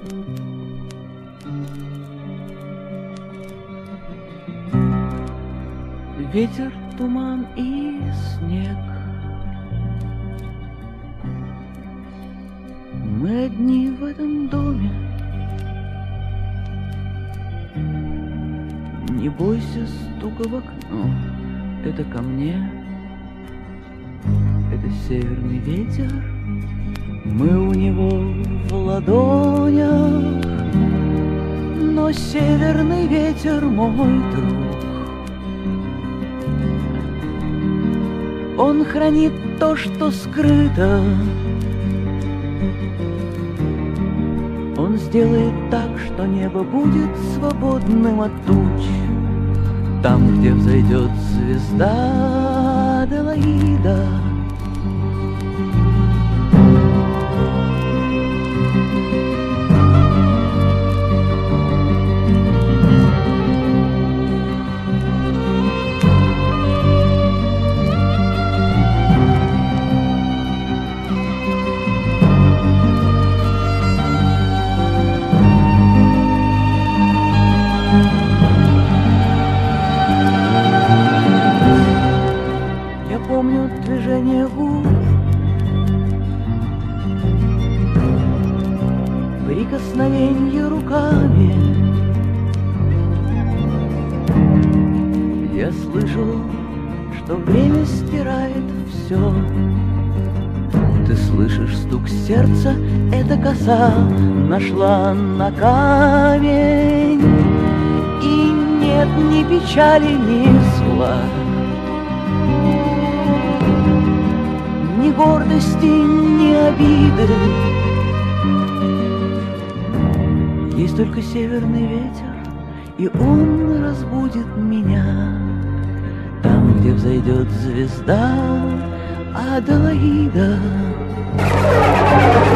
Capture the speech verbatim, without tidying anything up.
Ветер, туман и снег. Мы одни в этом доме. Не бойся стука в окно, это ко мне. Это северный ветер, мы у него в ладонях. Но северный ветер мой друг. Он хранит то, что скрыто. Он сделает так, что небо будет свободным от туч. Там, где взойдет звезда Аделаида. Помню движение губ, прикосновенье руками. Я слышал, что время стирает все. Ты слышишь стук сердца, эта коса нашла на камень. И нет ни печали, ни зла, ни гордости, ни обиды. Есть только северный ветер, и он разбудит меня. Там, где взойдет звезда Аделаида.